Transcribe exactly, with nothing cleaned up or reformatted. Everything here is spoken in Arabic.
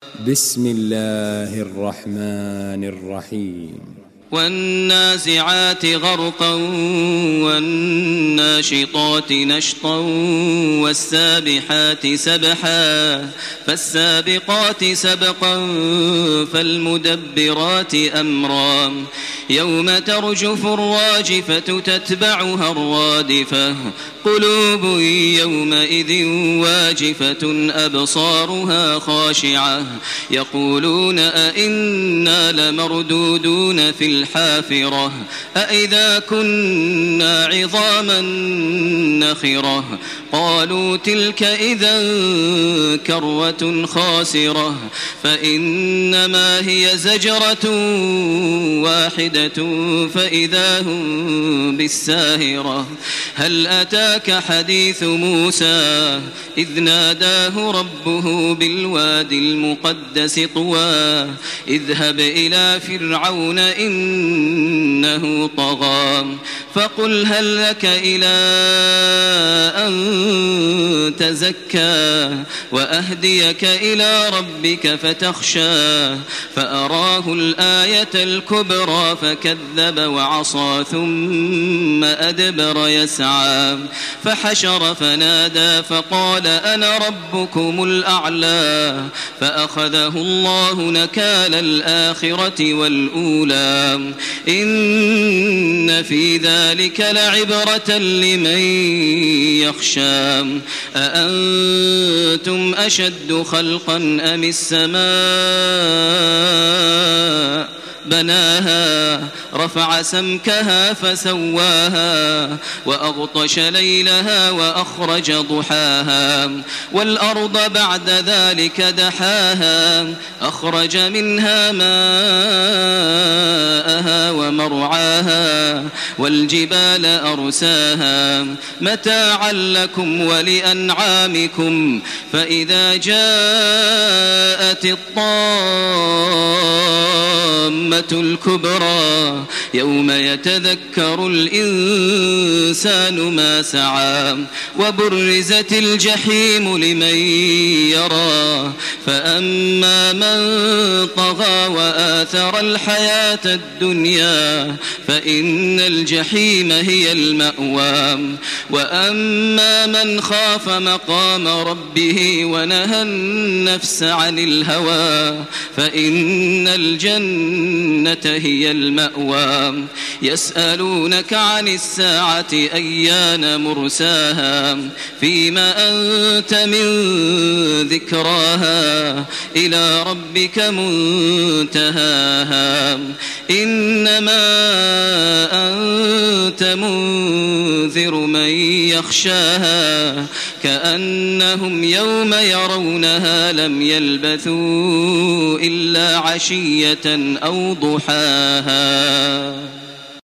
بسم الله الرحمن الرحيم والنازعات غرقا والناشطات نشطا والسابحات سبحا فالسابقات سبقا فالمدبرات أمرا يوم ترجف الراجفة تتبعها الرادفة قلوب يومئذ واجفة أبصارها خاشعة يقولون أئنا لمردودون في الحافرة أئذا كنا عظاما نخرة قالوا تلك إذا كروة خاسرة فإنما هي زجرة واحدة فإذا هم بالساهرة هل أتاك حديث موسى إذ ناداه ربه بالوادي المقدس طوى اذهب إلى فرعون إنه طغى فقل هل لك إلى أن تزكى وأهديك إلى ربك فتخشى فأراه الآية الكبرى فكذب وعصى ثم أدبر يسعى فحشر فنادى فقال أنا ربكم الأعلى فأخذه الله نكال الآخرة والأولى إن في ذلك لعبرة لمن يخشى أأنتم أشد خلقا أم السماء بناها رفع سمكها فسواها وأغطش ليلها وأخرج ضحاها والأرض بعد ذلك دحاها أخرج منها ماءها ومرعاها والجبال أرساها متاعا لكم ولأنعامكم فإذا جاءت الطامة الكبرى يوم يتذكر الإنسان ما سعى وبرزت الجحيم لمن يرى فأما من طغى وآثر الحياة الدنيا فإن الجحيم هي المأوى وأما من خاف مقام ربه ونهى النفس عن الهوى فإن الجنة هي المأوى يسألونك عن الساعة أيان مرساها فيما أنت من ذكراها إلى ربك منتهاها إنما أنت منذر من يخشاها كأنهم يوم يرونها لم يلبثوا إلا عشية أو ضحاها.